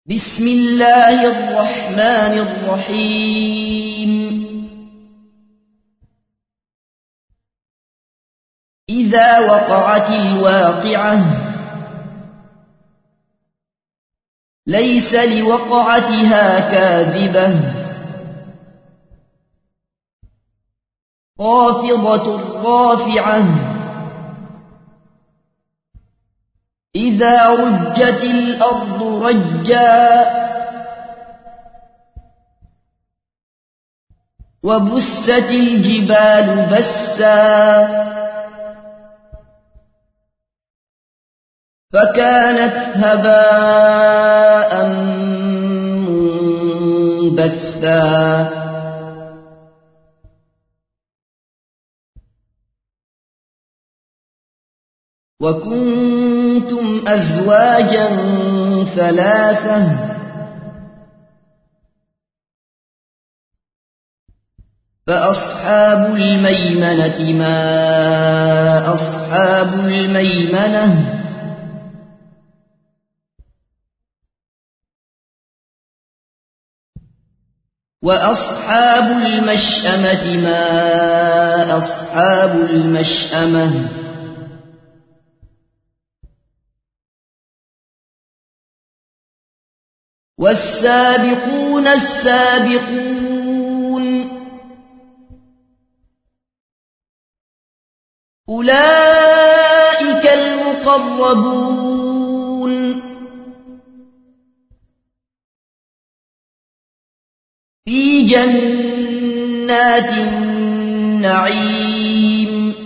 بسم الله الرحمن الرحيم. إذا وقعت الواقعة ليس لوقعتها كاذبة خافضة رافعة إذا رجت الأرض رجا وبست الجبال بسا فكانت هباء منبثا وكنتم أزواجا ثلاثة فأصحاب الميمنة ما أصحاب الميمنة وأصحاب المشأمة ما أصحاب المشأمة والسابقون السابقون أولئك المقربون في جنات النعيم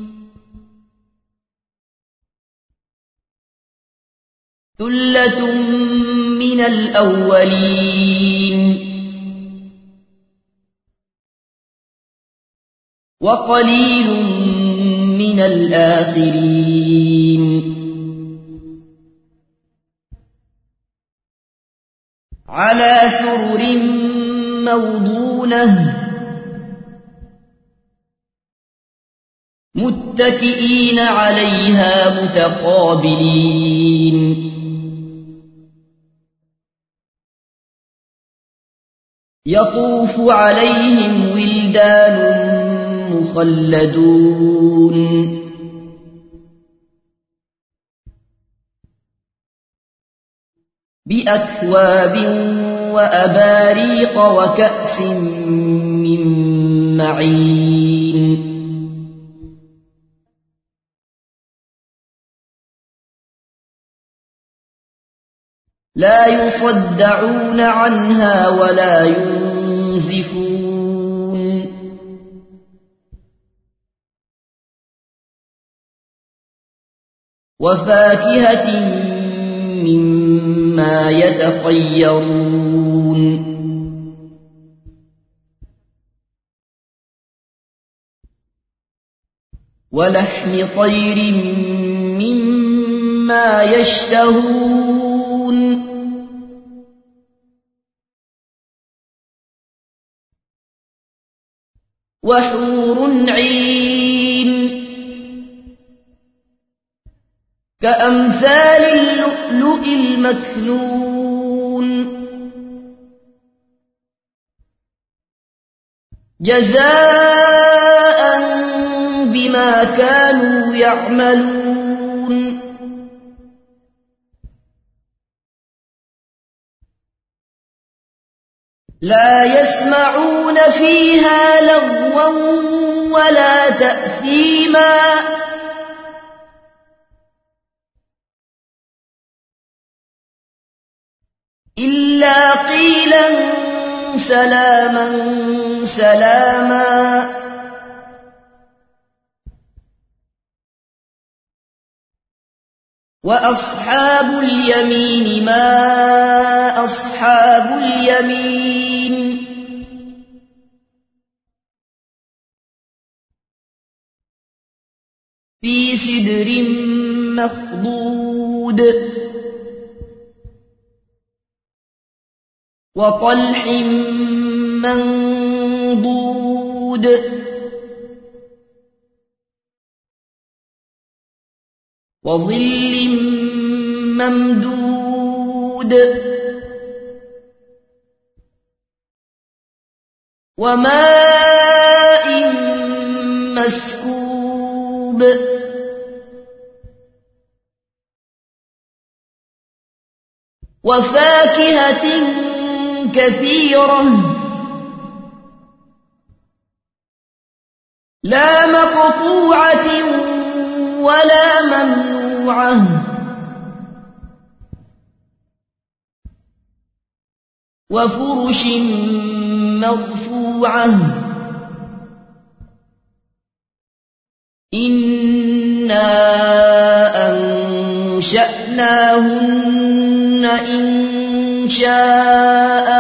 ثلة من الأولين وقليل من الآخرين على سرر موضونة متكئين عليها متقابلين يطوف عليهم ولدان مخلدون بأكواب وأباريق وكأس من معين لا يصدعون عنها ولا ينزفون وفاكهة مما يتخيرون ولحم طير مما يشتهون وحور عين كأمثال اللؤلؤ المكنون جزاء بما كانوا يعملون لا يسمعون فيها لغوا ولا تأثيما إلا قيلا سلاما سلاما وأصحاب اليمين ما أصحاب اليمين في سدر مخضود وطلح منضود وظل ممدود وماء مسكوب وفاكهة كثيرة لا مقطوعة ولا ممنوعة وفرش مرفوعة إنا أنشأناهن إنشاء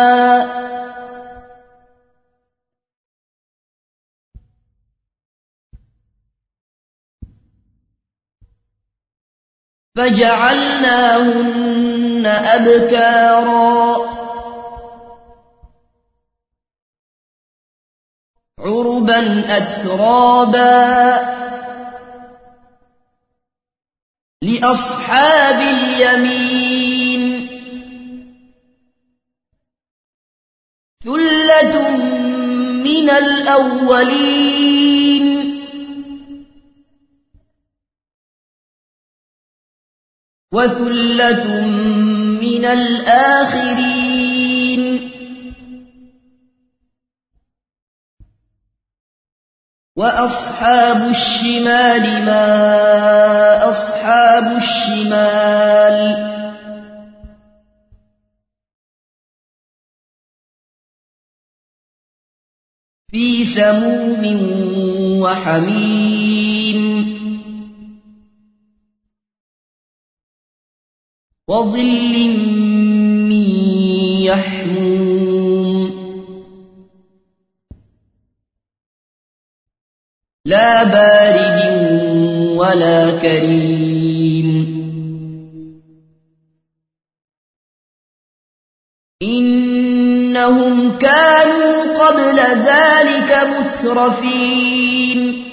فجعلناهن أبكارا عربا أترابا لأصحاب اليمين ثلة من الأولين وثلة من الآخرين وأصحاب الشمال ما أصحاب الشمال في سموم وحميم وظل من يحموم لا بارد ولا كريم إنهم كانوا قبل ذلك مترفين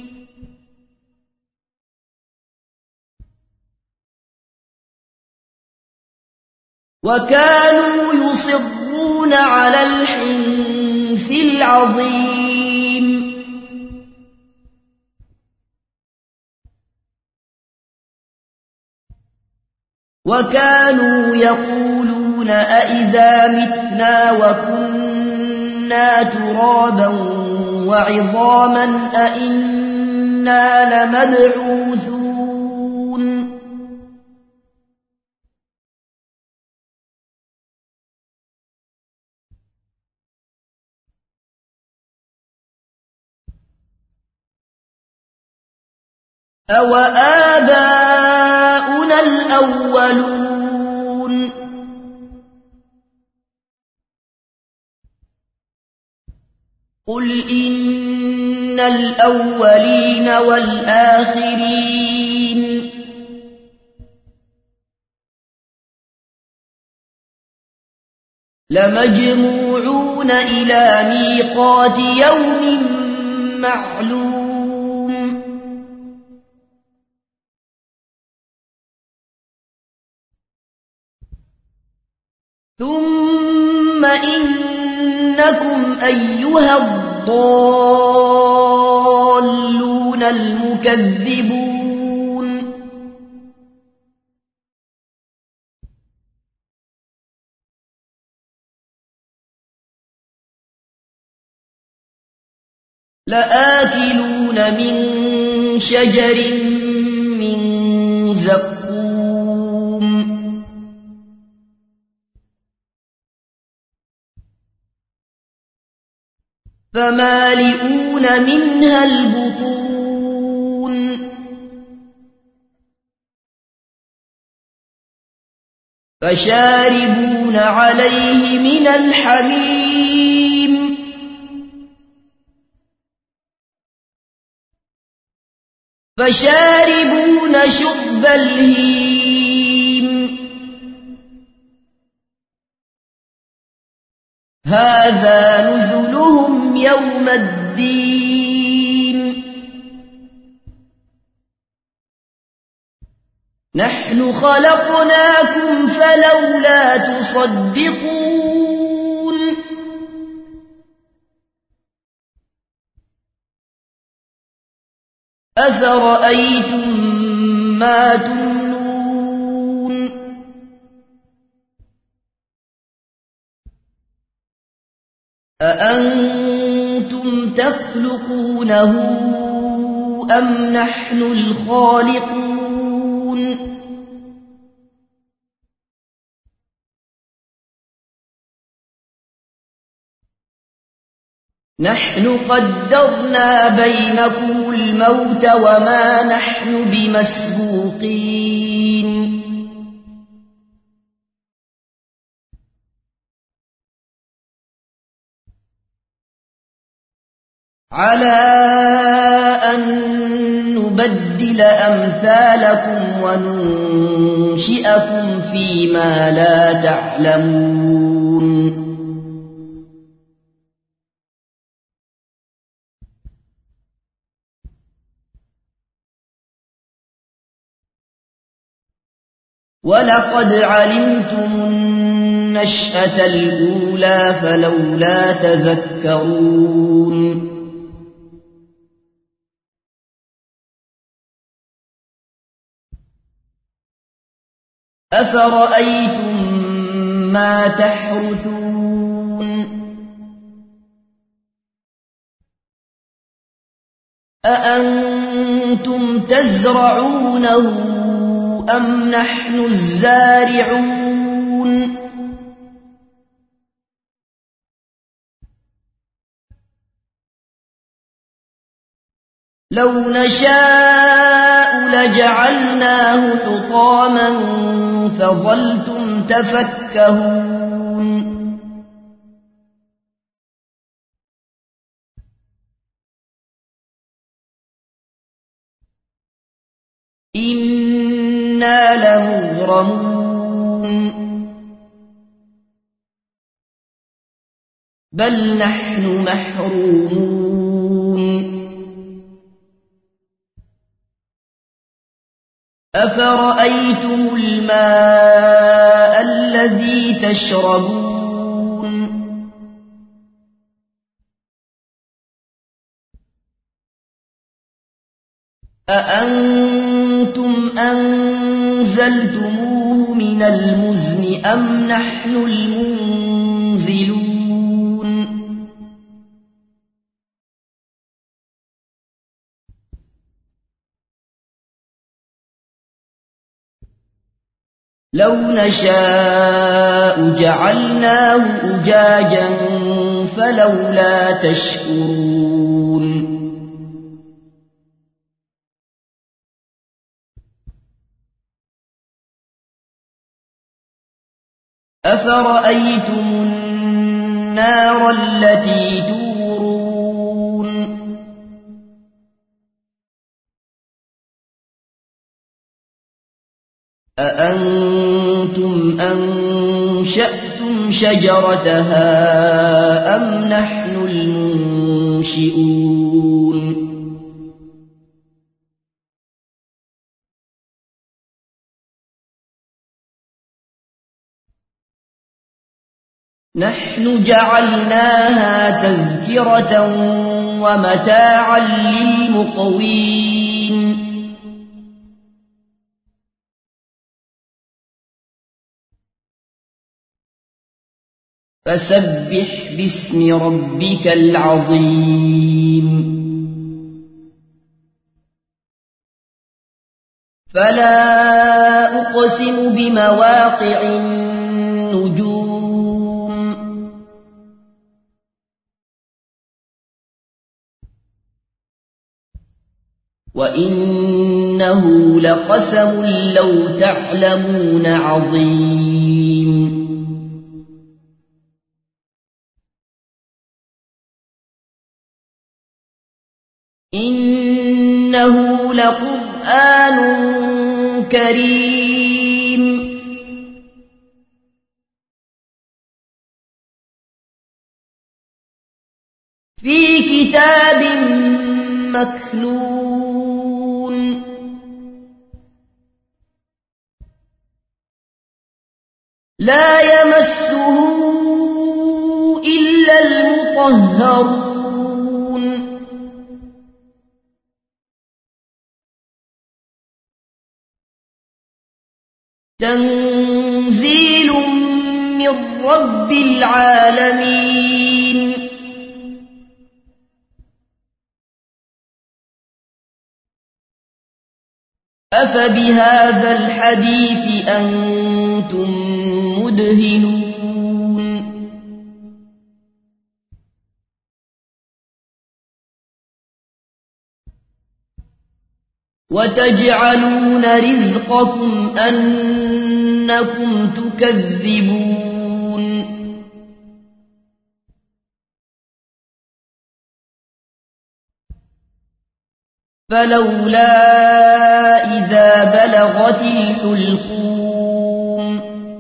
وكانوا يصرون على الحنث العظيم وكانوا يقولون أئذا متنا وكنا ترابا وعظاما أئنا لمبعوثون أوآباؤنا الأولون قل إن الأولين والآخرين لمجموعون إلى ميقات يوم معلوم ثم إنكم أيها الضالون المكذبون لآكلون من شجر من زقوم فمالئون منها البطون فشاربون عليه من الحميم فشاربون شرب الهيم هذا نزلهم يوم الدين نحن خلقناكم فلولا تصدقون أفرأيتم ما تمنون أأنتم تخلقونه أم نحن الخالقون نحن قدرنا بينكم الموت وما نحن بمسبوقين على أن نبدل أمثالكم وننشئكم فيما لا تعلمون ولقد علمتم النشأة الأولى فلولا تذكرون أفرأيتم ما تحرثون أأنتم تزرعونه أم نحن الزارعون لو نشاء لجعلناه حطاما فظلتم تفكهون إنا لمغرمون بل نحن محرومون أفرأيتم الماء الذي تشربون أأنتم أنزلتموه من المزن أم نحن المنزلون لو نشاء جعلناه أجاجا فلولا تشكرون أفرأيتم النار التي تورون أأنتم أنشأتم شجرتها أم نحن المنشئون نحن جعلناها تذكرة ومتاعا للمقوين فسبح باسم ربك العظيم فلا أقسم بمواقع النجوم وإنه لقسم لو تعلمون عظيم إنه لقرآن كريم في كتاب مكنون لا يمسه إلا المطهرون تنزيل من رب العالمين أفبهذا الحديث أنتم مدهنون وتجعلون رزقكم أنكم تكذبون فلولا إذا بلغت الحلقوم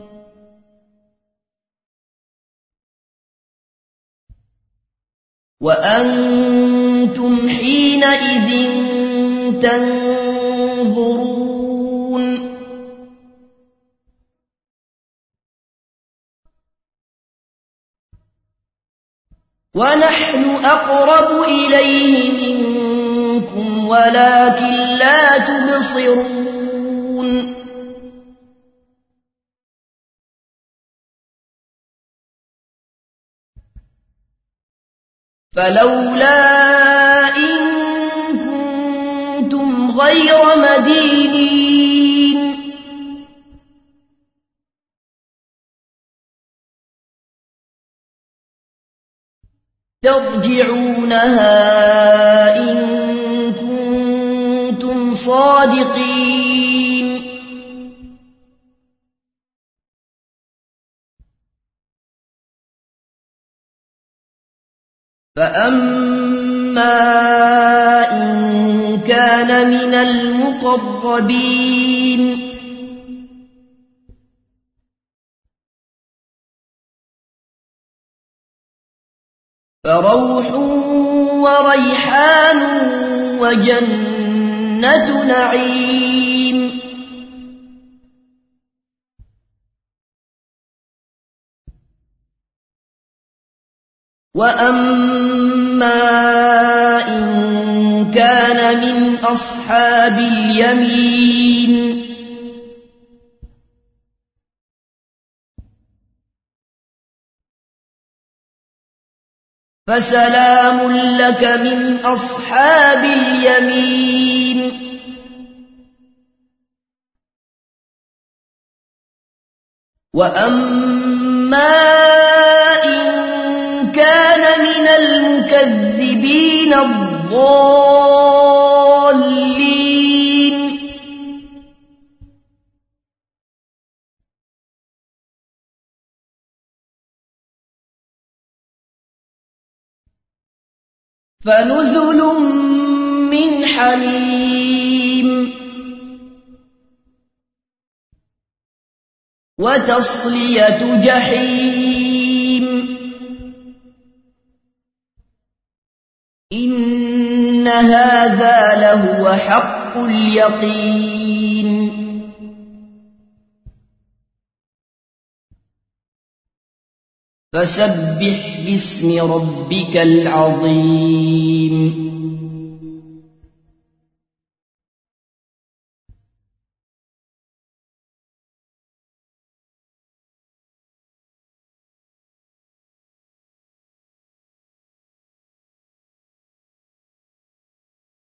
وأنتم حينئذ تنظرون ونحن أقرب إليه منكم ولكن لا تبصرون فلولا إن كنتم غير مدينين ترجعونها إن كنتم صادقين فأما إن كان من المقربين فروح وريحان وجنة نعيم وأما إن كان من أصحاب اليمين فسلام لك من أصحاب اليمين وأما إن كان من المكذبين الضالين فنزل من حميم وتصلية جحيم إن هذا لهو حق اليقين فسبح باسم ربك العظيم